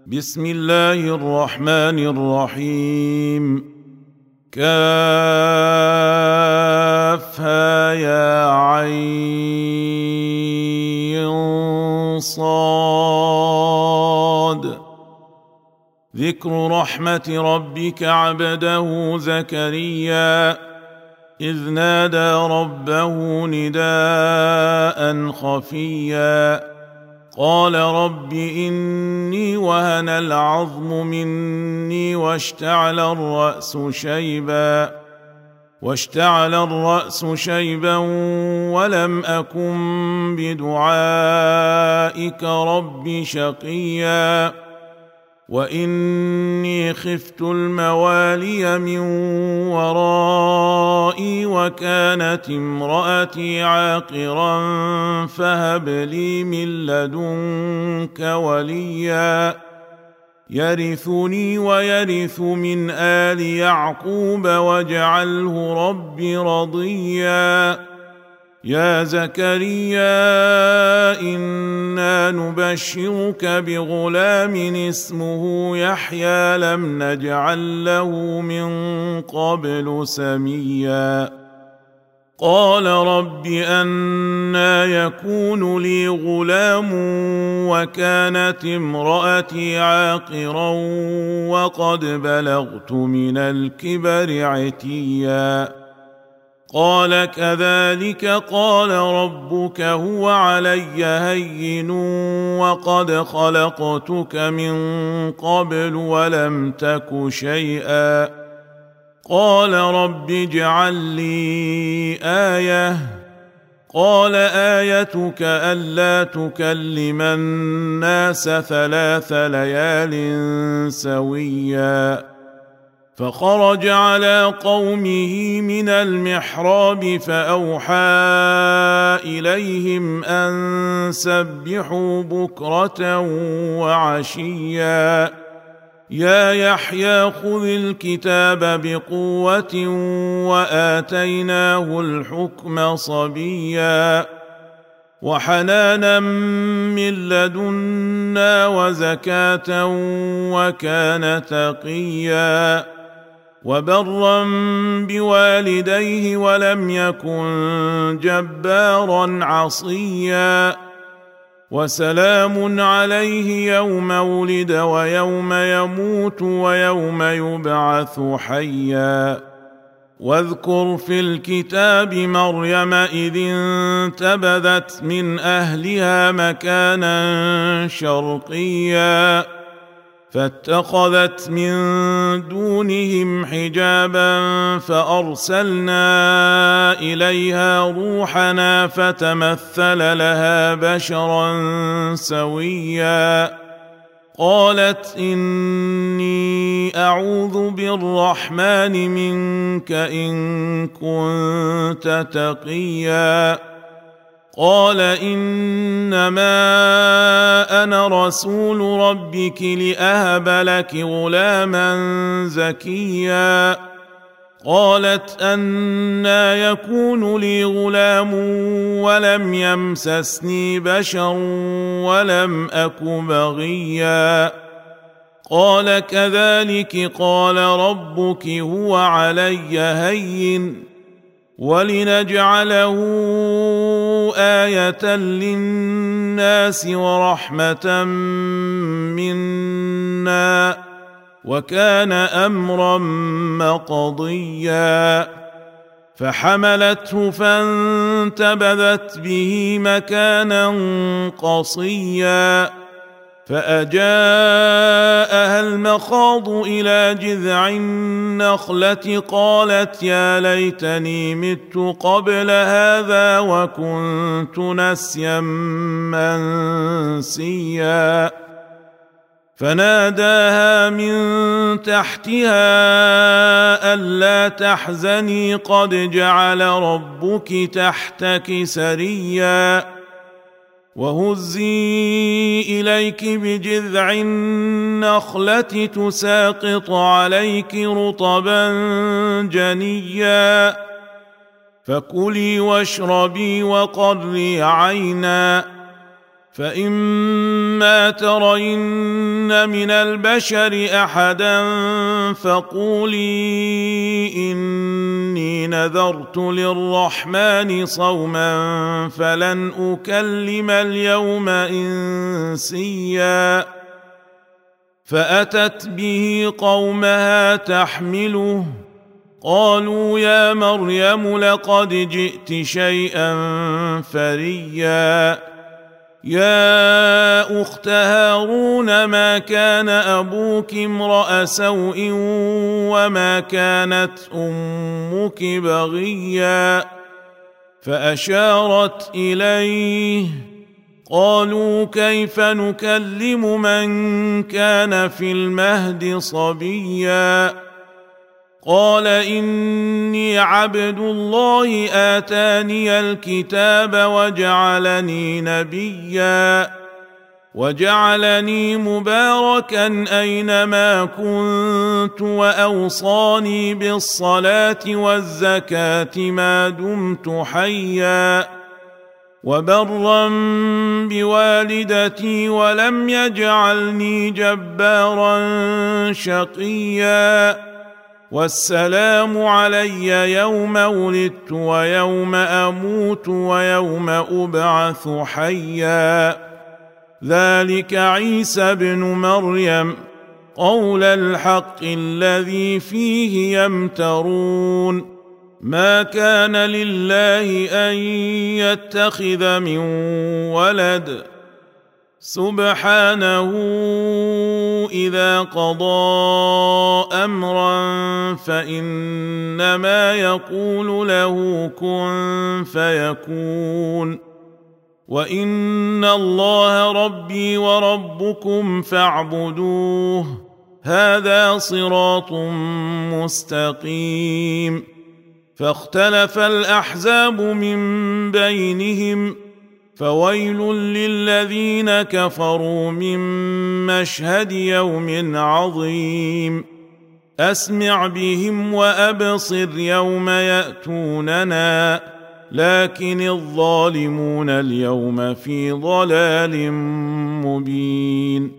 بسم الله الرحمن الرحيم. كافها يا عين صاد. ذكر رحمة ربك عبده زكريا إذ نادى ربه نداء خفيا قال رب إني وهن العظم مني واشتعل الرأس شيبا ولم أكن بدعائك رب شقيا وإني خفت الموالي من ورائي وكانت امرأتي عاقرا فهب لي من لدنك وليا يرثني ويرث من آل يعقوب واجعله رب رضيا. يا زكريا إنا نبشرك بغلام اسمه يحيى لم نجعل له من قبل سميا. قال رب أنى يكون لي غلام وكانت امرأتي عاقرا وقد بلغت من الكبر عتيا. قال كذلك قال ربك هو علي هين وقد خلقتك من قبل ولم تك شيئا. قال رب اجعل لي آية. قال آيتك ألا تكلم الناس 3 ليال سويا. فخرج على قومه من المحراب فأوحى إليهم أن سبحوا بكرة وعشيا. يا يحيى خذ الكتاب بقوة وآتيناه الحكم صبيا وحنانا من لدنا وزكاة وكان تقيا وبرا بوالديه ولم يكن جبارا عصيا. وسلام عليه يوم ولد ويوم يموت ويوم يبعث حيا. واذكر في الكتاب مريم إذ انتبذت من أهلها مكانا شرقيا فاتخذت من دونهم حجابا فأرسلنا إليها روحنا فتمثل لها بشرا سويا. قالت إني أعوذ بالرحمن منك إن كنت تقيا. قال إنما أنا رسول ربك لأهب لك غلاما زكيا. قالت أنى يكون لي غلام ولم يمسسني بشر ولم أك بغيا. قال كذلك قال ربك هو علي هين ولنجعله آية للناس ورحمة منا وكان أمرا مقضيا. فحملته فانتبذت به مكانا قصيا فأجاءها المخاض إلى جذع النخلة قالت يا ليتني مت قبل هذا وكنت نسيا منسيا. فناداها من تحتها ألا تحزني قد جعل ربك تحتك سريا وهزي إليك بجذع النخلة تساقط عليك رطبا جنيا فكلي واشربي وقري عينا فإما ترين من البشر أحدا فقولي إني نذرت للرحمن صوما فلن أكلم اليوم إنسيا فأتت به قومها تحمله قالوا يا مريم لقد جئت شيئا فريا يا أخت هارون ما كان أبوك امرأ سوء وما كانت أمك بغيا فأشارت إليه قالوا كيف نكلم من كان في المهد صبيا قال إني عبد الله آتاني الكتاب وجعلني نبيا وجعلني مباركا أينما كنت وأوصاني بالصلاة والزكاة ما دمت حيا وبرا بوالدتي ولم يجعلني جبارا شقيا والسلام علي يوم ولدت ويوم أموت ويوم أبعث حيا ذلك عيسى بن مريم قول الحق الذي فيه يمترون ما كان لله أن يتخذ من ولد سبحانه إذا قضى أمرا فإنما يقول له كن فيكون وإن الله ربي وربكم فاعبدوه هذا صراط مستقيم فاختلف الأحزاب من بينهم فويل للذين كفروا من مشهد يوم عظيم أسمع بهم وأبصر يوم يأتوننا لكن الظالمون اليوم في ضلال مبين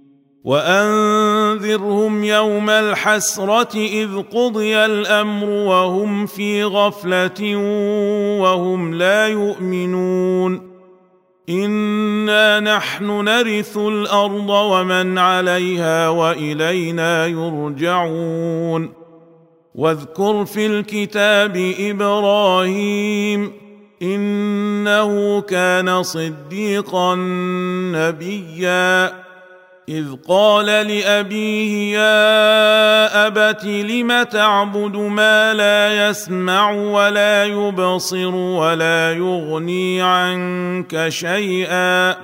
وأنذرهم يوم الحسرة إذ قضي الأمر وهم في غفلة وهم لا يؤمنون إنا نحن نرث الأرض ومن عليها وإلينا يرجعون واذكر في الكتاب إبراهيم إنه كان صديقا نبيا إذ قال لأبيه يا أبت لم تعبد ما لا يسمع ولا يبصر ولا يغني عنك شيئا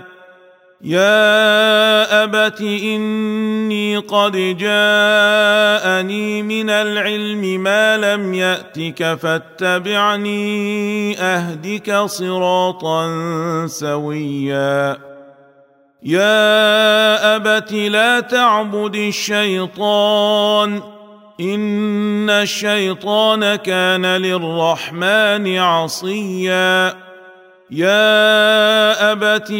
يا أبت إني قد جاءني من العلم ما لم يأتك فاتبعني أهدك صراطا سويا يا أبت لا تعبد الشيطان إن الشيطان كان للرحمن عصيا يا أبت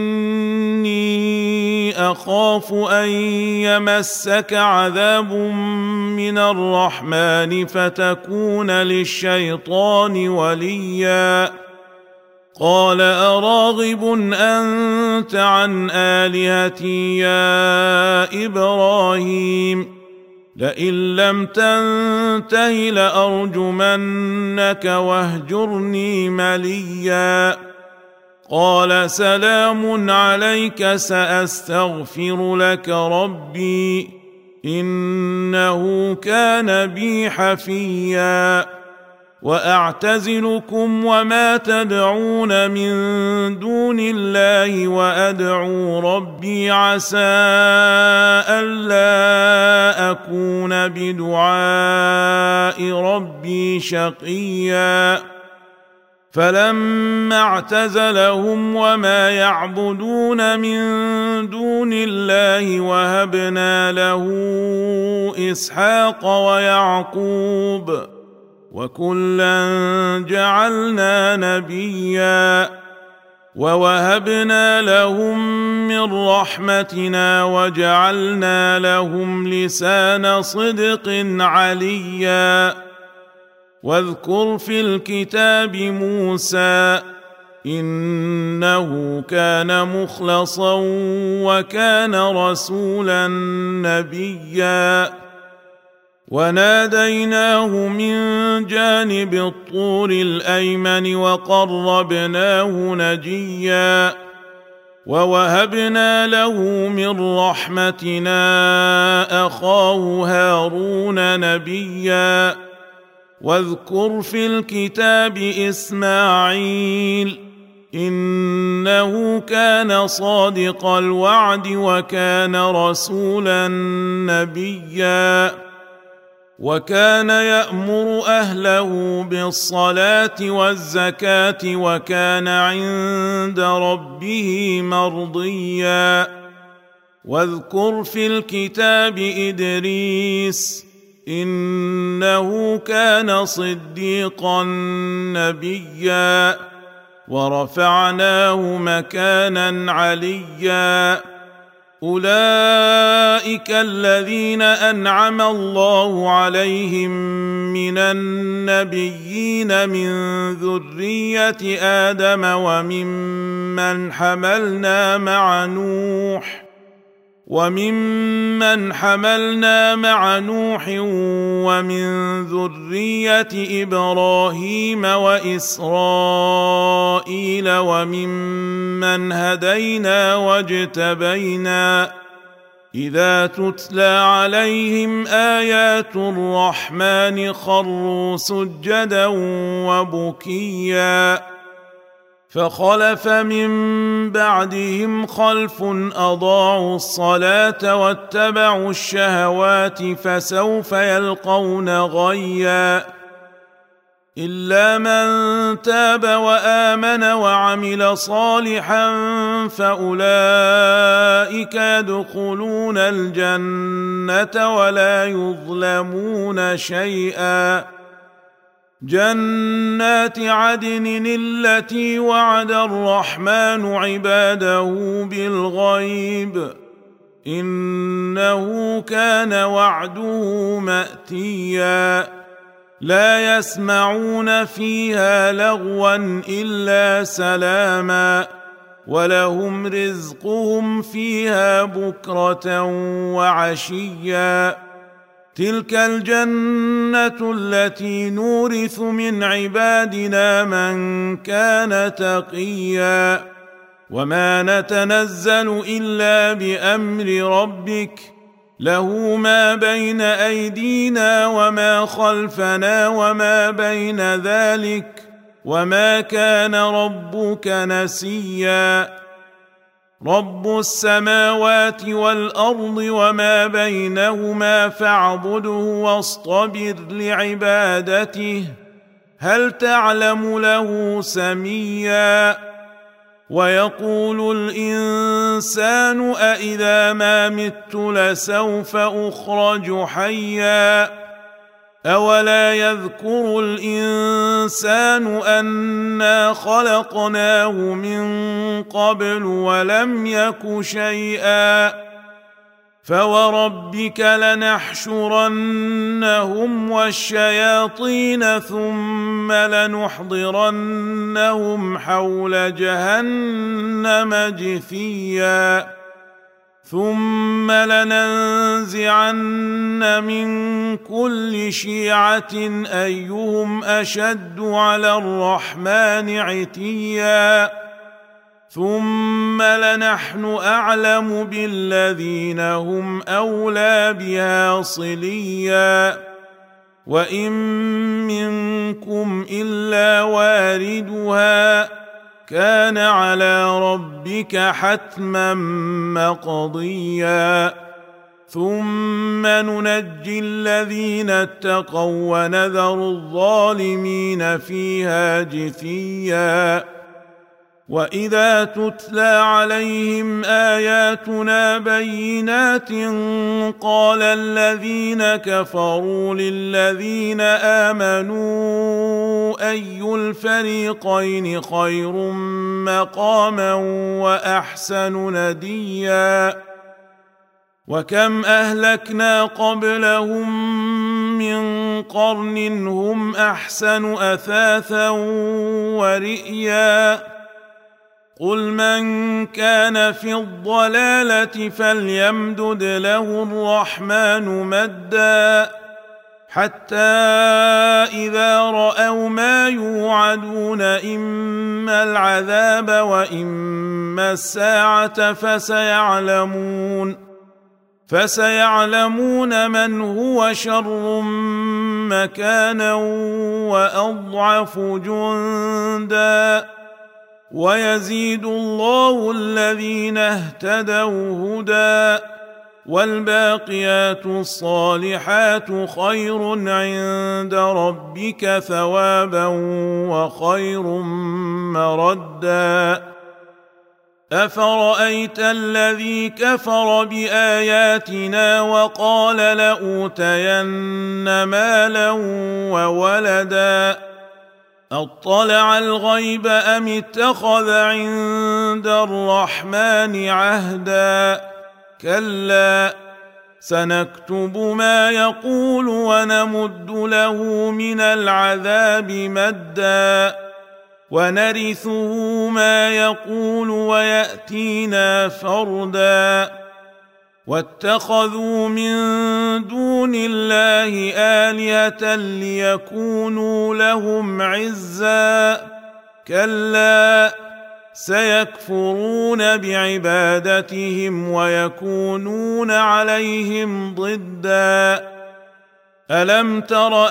إني أخاف أن يمسك عذاب من الرحمن فتكون للشيطان وليا قال أراغب أنت عن آلهتي يا إبراهيم لئن لم تنته لأرجمنك واهجرني مليا قال سلام عليك سأستغفر لك ربي إنه كان بي حفيا وأعتزلكم وما تدعون من دون الله وأدعو ربي عسى ألا أكون بدعاء ربي شقيا فلما اعتزلهم وما يعبدون من دون الله وهبنا له إسحاق ويعقوب وكلا جعلنا نبيا ووهبنا لهم من رحمتنا وجعلنا لهم لسان صدق عليا. واذكر في الكتاب موسى إنه كان مخلصا وكان رسولا نبيا. وناديناه من جانب الطور الأيمن وقربناه نجيا. ووهبنا له من رحمتنا أخاه هارون نبيا. واذكر في الكتاب إسماعيل إنه كان صادق الوعد وكان رسولا نبيا. وكان يأمر أهله بالصلاة والزكاة وكان عند ربه مرضيا. واذكر في الكتاب إدريس إنه كان صديقا نبيا. ورفعناه مكانا عليا. أولئك الذين أنعم الله عليهم من النبيين من ذرية آدم وممن حملنا مع نوح ومن ذرية إبراهيم وإسرائيل وممن هدينا واجتبينا. إذا تتلى عليهم آيات الرحمن خروا سجدا وبكيا. فخلف من بعدهم خلف أضاعوا الصلاة واتبعوا الشهوات فسوف يلقون غيا. إلا من تاب وآمن وعمل صالحا فأولئك يدخلون الجنة ولا يظلمون شيئا. جنات عدن التي وعد الرحمن عباده بالغيب إنه كان وعده مأتيا. لا يسمعون فيها لغوا إلا سلاما ولهم رزقهم فيها بكرة وعشيا. تلك الجنة التي نورث من عبادنا من كان تقيا. وما نتنزل إلا بأمر ربك له ما بين أيدينا وما خلفنا وما بين ذلك وما كان ربك نسيا. رب السماوات والأرض وما بينهما فاعبده واصطبر لعبادته هل تعلم له سميا. ويقول الإنسان أإذا ما مت لسوف أخرج حيا. أولا يذكر الإنسان أنا خلقناه من قبل ولم يك شيئا. فوربك لنحشرنهم والشياطين ثم لنحضرنهم حول جهنم جثيا. ثم لننزعن من كل شيعة أيهم أشد على الرحمن عتيا. ثم لنحن أعلم بالذين هم أولى بها صليا. وإن منكم إلا واردها كان على ربك حتما مقضيا. ثم ننجي الذين اتقوا ونذر الظالمين فيها جثيا. واذا تتلى عليهم اياتنا بينات قال الذين كفروا للذين امنوا اي الفريقين خير مقاما واحسن نديا وكم اهلكنا قبلهم من قرن هم احسن اثاثا ورئيا قل من كان في الضلاله فليمدد له الرحمن مدا حتى اذا راوا ما يوعدون اما العذاب واما الساعه فسيعلمون من هو شر مكانا واضعف جندا ويزيد الله الذين اهتدوا هدى والباقيات الصالحات خير عند ربك ثوابا وخير مردا افرايت الذي كفر باياتنا وقال لاوتين مالا وولدا اطلع الغيب ام اتخذ عند الرحمن عهدا كلا سنكتب ما يقول ونمد له من العذاب مدا ونرثه ما يقول وياتينا فردا واتخذوا من دون الله آلهة ليكونوا لهم عزا كلا سيكفرون بعبادتهم ويكونون عليهم ضدا ألم تر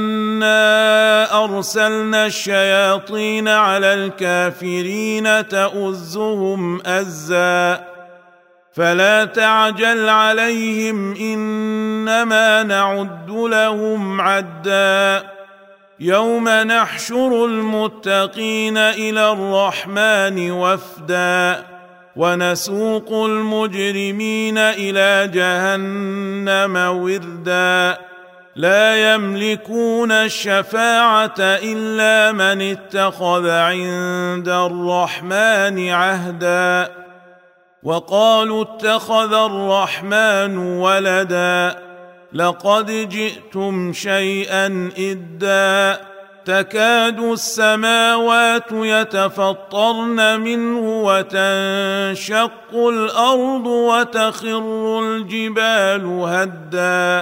أنا أرسلنا الشياطين على الكافرين تؤزهم أزا فلا تعجل عليهم إنما نعد لهم عدا يوم نحشر المتقين إلى الرحمن وفدا ونسوق المجرمين إلى جهنم وردا لا يملكون الشفاعة إلا من اتخذ عند الرحمن عهدا وقالوا اتخذ الرحمن ولدا لقد جئتم شيئا إدا تكاد السماوات يتفطرن منه وتنشق الأرض وتخر الجبال هدا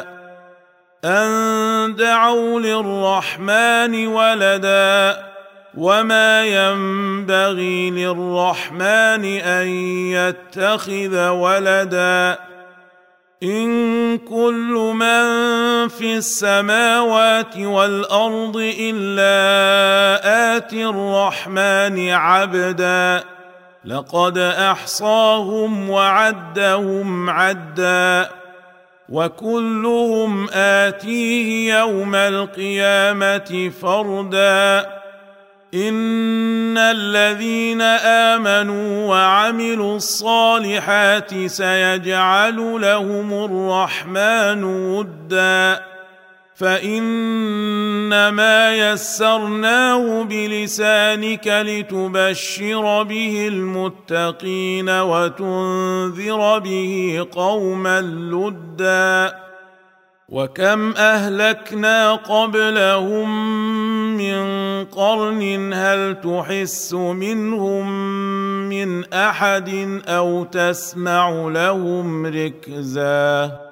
أن دعوا للرحمن ولدا وما ينبغي للرحمن أن يتخذ ولدا إن كل من في السماوات والأرض إلا آتي الرحمن عبدا لقد أحصاهم وعدهم عدا وكلهم آتيه يوم القيامة فردا إن الذين آمنوا وعملوا الصالحات سيجعل لهم الرحمن ودا فإنما يسرناه بلسانك لتبشر به المتقين وتنذر به قوما لدا وكم أهلكنا قبلهم من قرن هل تحس منهم من أحد أو تسمع لهم ركزا